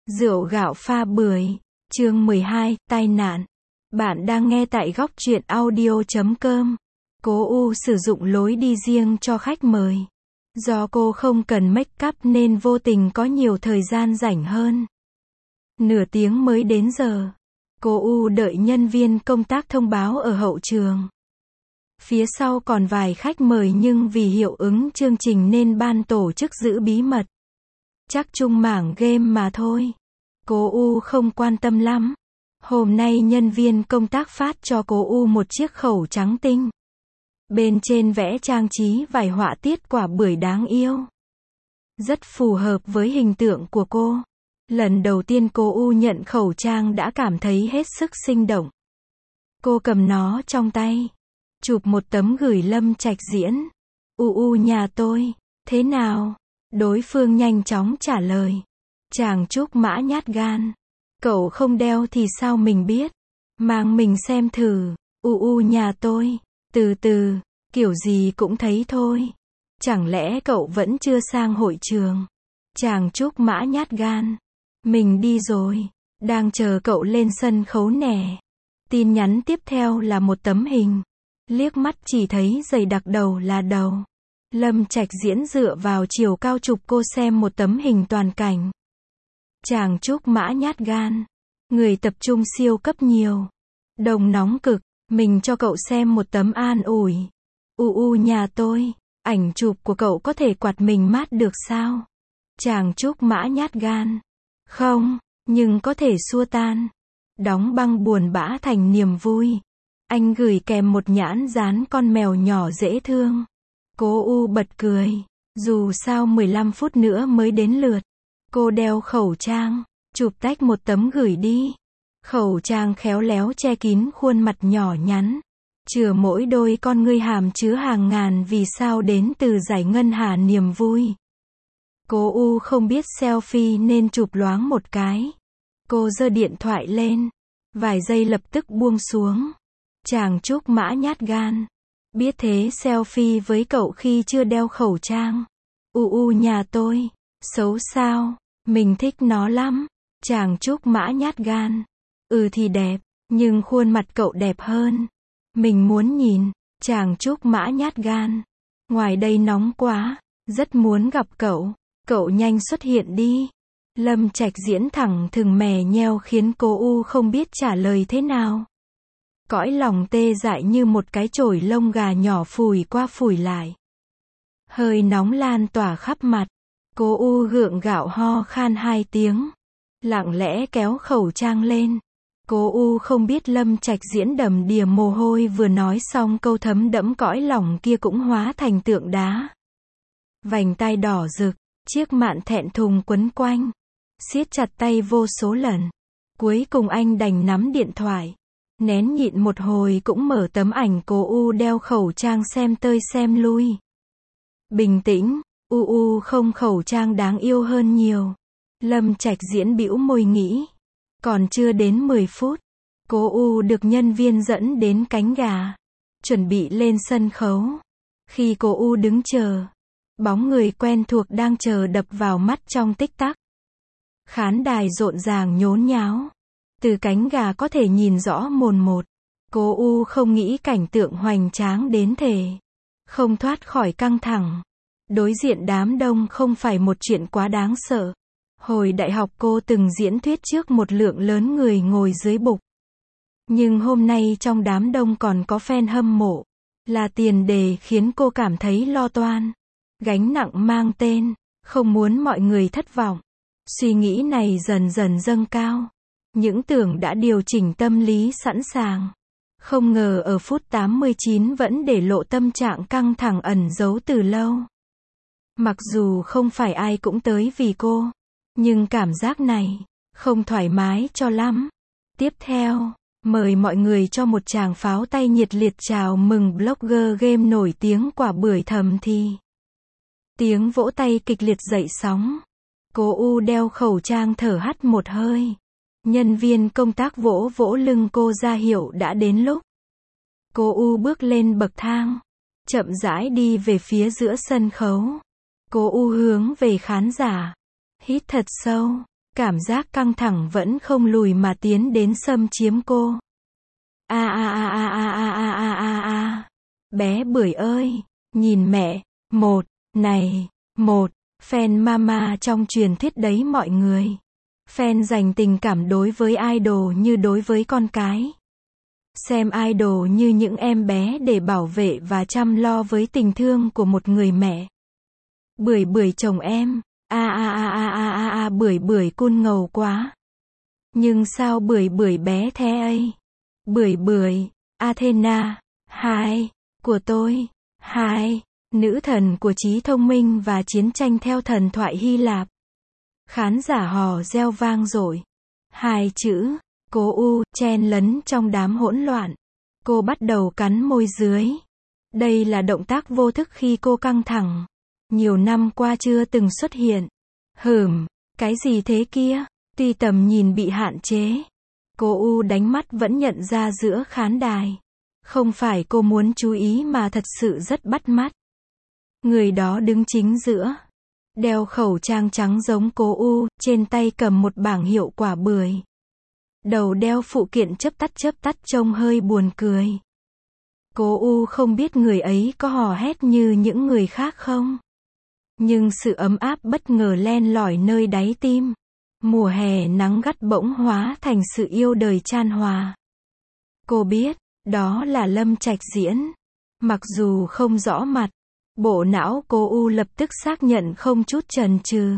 Rượu gạo pha bưởi, chương 12, tai nạn. Bạn đang nghe tại góc truyện audio.com. Cô U sử dụng lối đi riêng cho khách mời. Do cô không cần make up nên vô tình có nhiều thời gian rảnh hơn. Nửa tiếng mới đến giờ. Cô U đợi nhân viên công tác thông báo ở hậu trường. Phía sau còn vài khách mời nhưng vì hiệu ứng chương trình nên ban tổ chức giữ bí mật. Chắc chung mảng game mà thôi. Cô U không quan tâm lắm. Hôm nay nhân viên công tác phát cho cô U một chiếc khẩu trắng tinh. Bên trên vẽ trang trí vài họa tiết quả bưởi đáng yêu. Rất phù hợp với hình tượng của cô. Lần đầu tiên cô U nhận khẩu trang đã cảm thấy hết sức sinh động. Cô cầm nó trong tay. Chụp một tấm gửi Lâm Trạch Diễn. U nhà tôi, thế nào? Đối phương nhanh chóng trả lời. Chàng Trúc Mã nhát gan. Cậu không đeo thì sao mình biết? Mang mình xem thử. Nhà tôi, từ từ, kiểu gì cũng thấy thôi. Chẳng lẽ cậu vẫn chưa sang hội trường? Chàng Trúc Mã nhát gan. Mình đi rồi, đang chờ cậu lên sân khấu nè. Tin nhắn tiếp theo là một tấm hình. Liếc mắt chỉ thấy dày đặc đầu là đầu. Lâm Trạch Diễn dựa vào chiều cao chụp cô xem một tấm hình toàn cảnh. Chàng Trúc Mã nhát gan. Người tập trung siêu cấp nhiều. Đồng nóng cực, mình cho cậu xem một tấm an ủi. Nhà tôi, ảnh chụp của cậu có thể quạt mình mát được sao? Chàng Trúc Mã nhát gan. Không, nhưng có thể xua tan. Đóng băng buồn bã thành niềm vui. Anh gửi kèm một nhãn dán con mèo nhỏ dễ thương. Cô U bật cười. Dù sao 15 phút nữa mới đến lượt. Cô đeo khẩu trang. Chụp tách một tấm gửi đi. Khẩu trang khéo léo che kín khuôn mặt nhỏ nhắn. Chừa mỗi đôi con ngươi hàm chứa hàng ngàn vì sao đến từ giải ngân hà niềm vui. Cô U không biết selfie nên chụp loáng một cái. Cô giơ điện thoại lên. Vài giây lập tức buông xuống. Chàng Trúc Mã nhát gan. Biết thế selfie với cậu khi chưa đeo khẩu trang. Nhà tôi. Xấu sao? Mình thích nó lắm. Chàng Trúc Mã nhát gan. Thì đẹp. Nhưng khuôn mặt cậu đẹp hơn. Mình muốn nhìn. Chàng Trúc Mã nhát gan. Ngoài đây nóng quá. Rất muốn gặp cậu. Cậu nhanh xuất hiện đi. Lâm Trạch Diễn thẳng thừng mè nheo khiến cô U không biết trả lời thế nào. Cõi lòng tê dại như một cái chổi lông gà nhỏ phủi qua phủi lại. Hơi nóng lan tỏa khắp mặt. Cô U gượng gạo ho khan 2 tiếng. Lặng lẽ kéo khẩu trang lên. Cô U không biết Lâm Trạch Diễn đầm đìa mồ hôi vừa nói xong câu thấm đẫm cõi lòng kia cũng hóa thành tượng đá. Vành tai đỏ rực, chiếc mạn thẹn thùng quấn quanh. Siết chặt tay vô số lần. Cuối cùng anh đành nắm điện thoại. Nén nhịn một hồi cũng mở tấm ảnh cô U đeo khẩu trang xem tơi xem lui. Bình tĩnh, không khẩu trang đáng yêu hơn nhiều. Lâm Trạch Diễn bĩu môi nghĩ. Còn chưa đến 10 phút. Cô U được nhân viên dẫn đến cánh gà. Chuẩn bị lên sân khấu. Khi cô U đứng chờ. Bóng người quen thuộc đang chờ đập vào mắt trong tích tắc. Khán đài rộn ràng nhốn nháo. Từ cánh gà có thể nhìn rõ mồn một. Cô U không nghĩ cảnh tượng hoành tráng đến thế. Không thoát khỏi căng thẳng. Đối diện đám đông không phải một chuyện quá đáng sợ. Hồi đại học cô từng diễn thuyết trước một lượng lớn người ngồi dưới bục. Nhưng hôm nay trong đám đông còn có fan hâm mộ. Là tiền đề khiến cô cảm thấy lo toan. Gánh nặng mang tên. Không muốn mọi người thất vọng. Suy nghĩ này dần dần dâng cao. Những tưởng đã điều chỉnh tâm lý sẵn sàng. Không ngờ ở phút 89 vẫn để lộ tâm trạng căng thẳng ẩn giấu từ lâu. Mặc dù không phải ai cũng tới vì cô. Nhưng cảm giác này, không thoải mái cho lắm. Tiếp theo, mời mọi người cho một tràng pháo tay nhiệt liệt chào mừng blogger game nổi tiếng quả bưởi Thầm Thì. Tiếng vỗ tay kịch liệt dậy sóng. Cô U đeo khẩu trang thở hắt một hơi. Nhân viên công tác vỗ vỗ lưng cô ra hiệu đã đến lúc. Cô U bước lên bậc thang. Chậm rãi đi về phía giữa sân khấu. Cô U hướng về khán giả. Hít thật sâu. Cảm giác căng thẳng vẫn không lùi mà tiến đến xâm chiếm cô. A a a a a a a a a a. Bé Bưởi ơi, nhìn mẹ, một, này, một, fan mama trong truyền thuyết đấy mọi người. Fan dành tình cảm đối với idol như đối với con cái. Xem idol như những em bé để bảo vệ và chăm lo với tình thương của một người mẹ. Bưởi Bưởi chồng em, a a a a a a a Bưởi Bưởi cun ngầu quá. Nhưng sao Bưởi Bưởi bé thế ấy? Bưởi Bưởi, Athena, hai, của tôi, hai, nữ thần của trí thông minh và chiến tranh theo thần thoại Hy Lạp. Khán giả hò reo vang dội. Hai chữ, Cố U, chen lấn trong đám hỗn loạn. Cô bắt đầu cắn môi dưới. Đây là động tác vô thức khi cô căng thẳng. Nhiều năm qua chưa từng xuất hiện. Cái gì thế kia? Tuy tầm nhìn bị hạn chế. Cố U đánh mắt vẫn nhận ra giữa khán đài. Không phải cô muốn chú ý mà thật sự rất bắt mắt. Người đó đứng chính giữa. Đeo khẩu trang trắng giống Cố U, trên tay cầm một bảng hiệu quả bưởi. Đầu đeo phụ kiện chớp tắt trông hơi buồn cười. Cố U không biết người ấy có hò hét như những người khác không. Nhưng sự ấm áp bất ngờ len lỏi nơi đáy tim. Mùa hè nắng gắt bỗng hóa thành sự yêu đời chan hòa. Cô biết, đó là Lâm Trạch Diễn. Mặc dù không rõ mặt, bộ não Cố U lập tức xác nhận không chút chần chừ.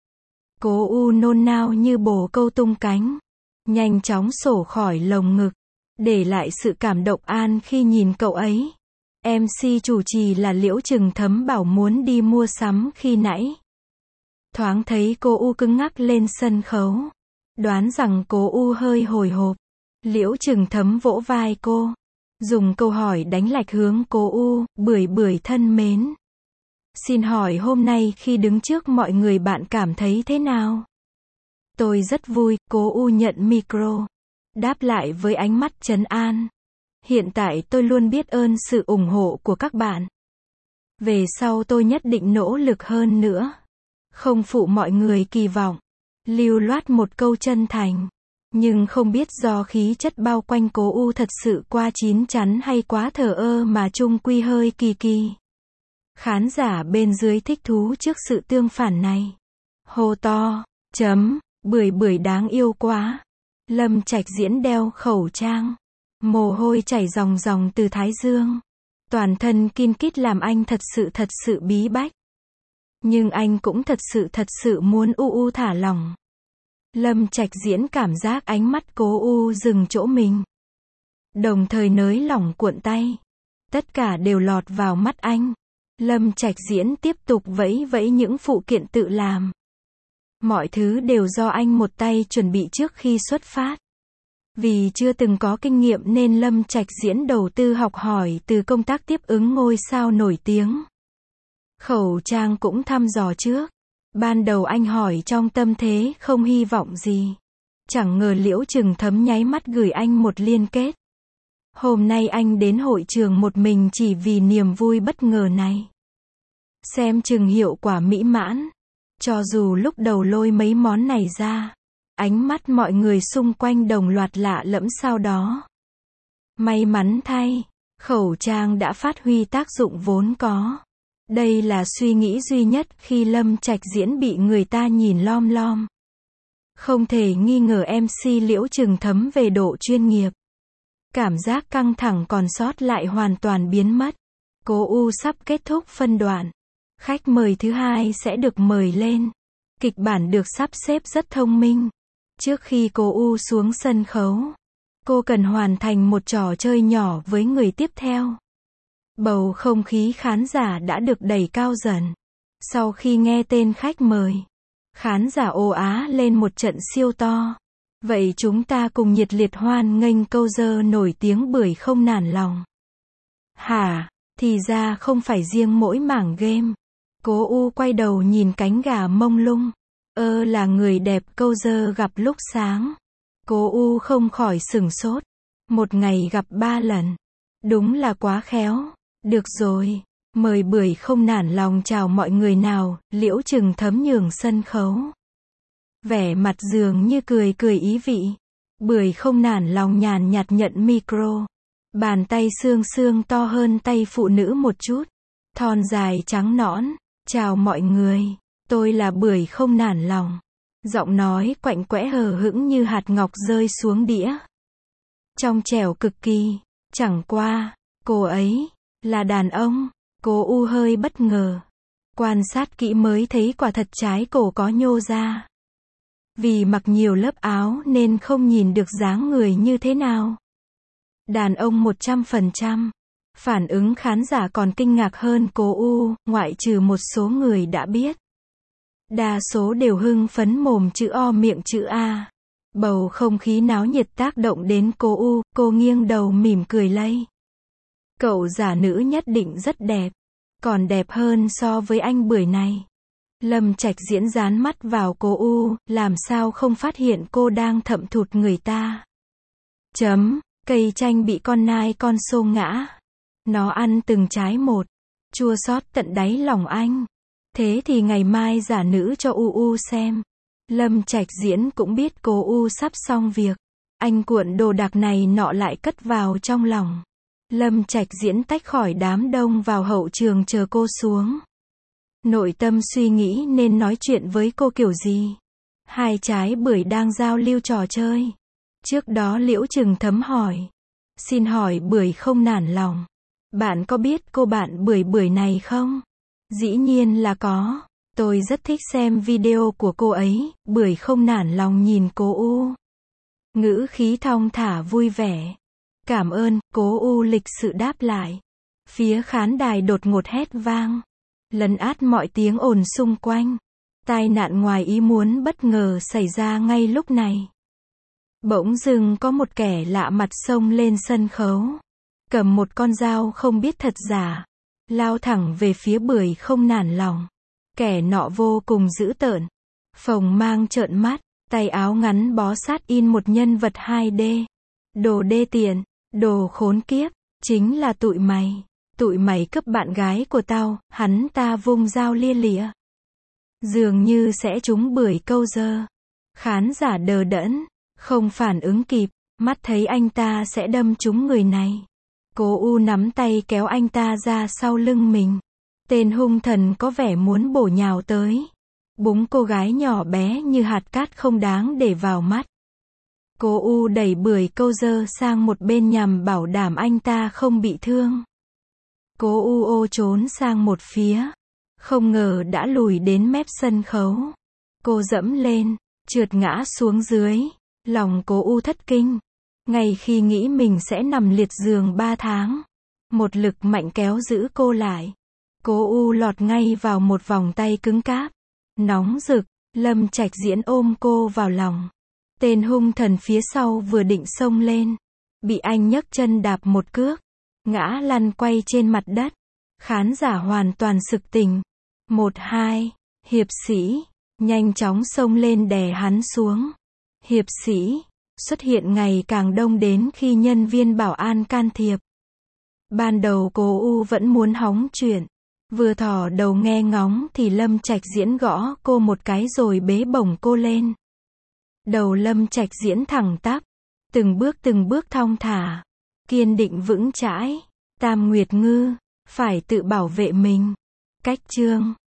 Cố U nôn nao như bồ câu tung cánh. Nhanh chóng xổ khỏi lồng ngực. Để lại sự cảm động an khi nhìn cậu ấy. MC chủ trì là Liễu Trừng Thấm bảo muốn đi mua sắm khi nãy. Thoáng thấy Cố U cứng ngắc lên sân khấu. Đoán rằng Cố U hơi hồi hộp. Liễu Trừng Thấm vỗ vai cô. Dùng câu hỏi đánh lạch hướng Cố U, Bưởi Bưởi thân mến. Xin hỏi hôm nay khi đứng trước mọi người bạn cảm thấy thế nào? Tôi rất vui, Cố U nhận micro. Đáp lại với ánh mắt trấn an. Hiện tại tôi luôn biết ơn sự ủng hộ của các bạn. Về sau tôi nhất định nỗ lực hơn nữa. Không phụ mọi người kỳ vọng. Lưu loát một câu chân thành. Nhưng không biết do khí chất bao quanh Cố U thật sự quá chín chắn hay quá thờ ơ mà chung quy hơi kỳ kỳ. Khán giả bên dưới thích thú trước sự tương phản này. Hô to, Bưởi Bưởi đáng yêu quá. Lâm Trạch Diễn đeo khẩu trang. Mồ hôi chảy ròng ròng từ thái dương. Toàn thân kin kít làm anh thật sự bí bách. Nhưng anh cũng thật sự muốn u thả lỏng. Lâm Trạch Diễn cảm giác ánh mắt Cố U dừng chỗ mình. Đồng thời nới lỏng cuộn tay. Tất cả đều lọt vào mắt anh. Lâm Trạch Diễn tiếp tục vẫy vẫy những phụ kiện tự làm. Mọi thứ đều do anh một tay chuẩn bị trước khi xuất phát. Vì chưa từng có kinh nghiệm nên Lâm Trạch Diễn đầu tư học hỏi từ công tác tiếp ứng ngôi sao nổi tiếng. Khẩu trang cũng thăm dò trước. Ban đầu anh hỏi trong tâm thế không hy vọng gì. Chẳng ngờ Liễu Trừng Thấm nháy mắt gửi anh một liên kết. Hôm nay anh đến hội trường một mình chỉ vì niềm vui bất ngờ này. Xem chừng hiệu quả mỹ mãn. Cho dù lúc đầu lôi mấy món này ra, ánh mắt mọi người xung quanh đồng loạt lạ lẫm sau đó. May mắn thay, khẩu trang đã phát huy tác dụng vốn có. Đây là suy nghĩ duy nhất khi Lâm Trạch Diễn bị người ta nhìn lom lom. Không thể nghi ngờ MC Liễu Trừng Thấm về độ chuyên nghiệp. Cảm giác căng thẳng còn sót lại hoàn toàn biến mất. Cố U sắp kết thúc phân đoạn. Khách mời thứ hai sẽ được mời lên. Kịch bản được sắp xếp rất thông minh. Trước khi Cố U xuống sân khấu, cô cần hoàn thành một trò chơi nhỏ với người tiếp theo. Bầu không khí khán giả đã được đẩy cao dần. Sau khi nghe tên khách mời, khán giả ồ á lên một trận siêu to. Vậy chúng ta cùng nhiệt liệt hoan nghênh câu dơ nổi tiếng Bưởi không nản lòng. Hả, thì ra không phải riêng mỗi mảng game. Cố U quay đầu nhìn cánh gà mông lung. Là người đẹp câu dơ gặp lúc sáng. Cố U không khỏi sửng sốt. Một ngày gặp 3 lần. Đúng là quá khéo. Được rồi, mời Bưởi không nản lòng chào mọi người nào. Liễu Trừng Thấm nhường sân khấu. Vẻ mặt dường như cười cười ý vị. Bưởi không nản lòng nhàn nhạt nhận micro. Bàn tay xương xương to hơn tay phụ nữ một chút. Thon dài trắng nõn. Chào mọi người. Tôi là Bưởi không nản lòng. Giọng nói quạnh quẽ hờ hững như hạt ngọc rơi xuống đĩa. Trong trẻo cực kỳ. Chẳng qua, cô ấy là đàn ông. Cô U hơi bất ngờ. Quan sát kỹ mới thấy quả thật trái cổ có nhô ra. Vì mặc nhiều lớp áo nên không nhìn được dáng người như thế nào. Đàn ông 100%. Phản ứng khán giả còn kinh ngạc hơn cô U, ngoại trừ một số người đã biết. Đa số đều hưng phấn mồm chữ O miệng chữ A. Bầu không khí náo nhiệt tác động đến cô U, cô nghiêng đầu mỉm cười lây. Cậu giả nữ nhất định rất đẹp. Còn đẹp hơn so với anh Bưởi này. Lâm Trạch Diễn dán mắt vào cô U, làm sao không phát hiện cô đang thậm thụt người ta. Cây chanh bị con nai con xô ngã. Nó ăn từng trái một. Chua xót tận đáy lòng anh. Thế thì ngày mai giả nữ cho U xem. Lâm Trạch Diễn cũng biết cô U sắp xong việc. Anh cuộn đồ đạc này nọ lại cất vào trong lòng. Lâm Trạch Diễn tách khỏi đám đông vào hậu trường chờ cô xuống. Nội tâm suy nghĩ nên nói chuyện với cô kiểu gì. Hai trái bưởi đang giao lưu trò chơi. Trước đó Liễu Trừng Thấm hỏi. Xin hỏi Bưởi không nản lòng. Bạn có biết cô bạn Bưởi này không? Dĩ nhiên là có. Tôi rất thích xem video của cô ấy. Bưởi không nản lòng nhìn cô U. Ngữ khí thong thả vui vẻ. Cảm ơn, cô U lịch sự đáp lại. Phía khán đài đột ngột hét vang. Lấn át mọi tiếng ồn xung quanh. Tai nạn ngoài ý muốn bất ngờ xảy ra ngay lúc này. Bỗng dưng có một kẻ lạ mặt xông lên sân khấu. Cầm một con dao không biết thật giả. Lao thẳng về phía Bưởi không nản lòng. Kẻ nọ vô cùng dữ tợn. Phồng mang trợn mắt. Tay áo ngắn bó sát in một nhân vật 2D. Đồ đê tiện. Đồ khốn kiếp. Chính là tụi mày. Tụi mày cướp bạn gái của tao. Hắn ta vung dao lia lịa. Dường như sẽ trúng Bưởi câu dơ. Khán giả đờ đẫn. Không phản ứng kịp. Mắt thấy anh ta sẽ đâm trúng người này. Cô U nắm tay kéo anh ta ra sau lưng mình. Tên hung thần có vẻ muốn bổ nhào tới. Búng cô gái nhỏ bé như hạt cát không đáng để vào mắt. Cô U đẩy Bưởi câu dơ sang một bên nhằm bảo đảm anh ta không bị thương. Cô U ô trốn sang một phía. Không ngờ đã lùi đến mép sân khấu. Cô dẫm lên, trượt ngã xuống dưới. Lòng cô U thất kinh. Ngay khi nghĩ mình sẽ nằm liệt giường 3 tháng. Một lực mạnh kéo giữ cô lại. Cô U lọt ngay vào một vòng tay cứng cáp. Nóng rực, Lâm Trạch Diễn ôm cô vào lòng. Tên hung thần phía sau vừa định xông lên. Bị anh nhấc chân đạp một cước. Ngã lăn quay trên mặt đất. Khán giả hoàn toàn sực tỉnh. 1-2, hiệp sĩ, nhanh chóng xông lên đè hắn xuống. Hiệp sĩ, xuất hiện ngày càng đông đến khi nhân viên bảo an can thiệp. Ban đầu cô U vẫn muốn hóng chuyện. Vừa thò đầu nghe ngóng thì Lâm Trạch Diễn gõ cô một cái rồi bế bổng cô lên. Đầu Lâm Trạch Diễn thẳng tắp. Từng bước thong thả. Kiên định vững chãi. Tam Nguyệt Ngư, phải tự bảo vệ mình. Cách chương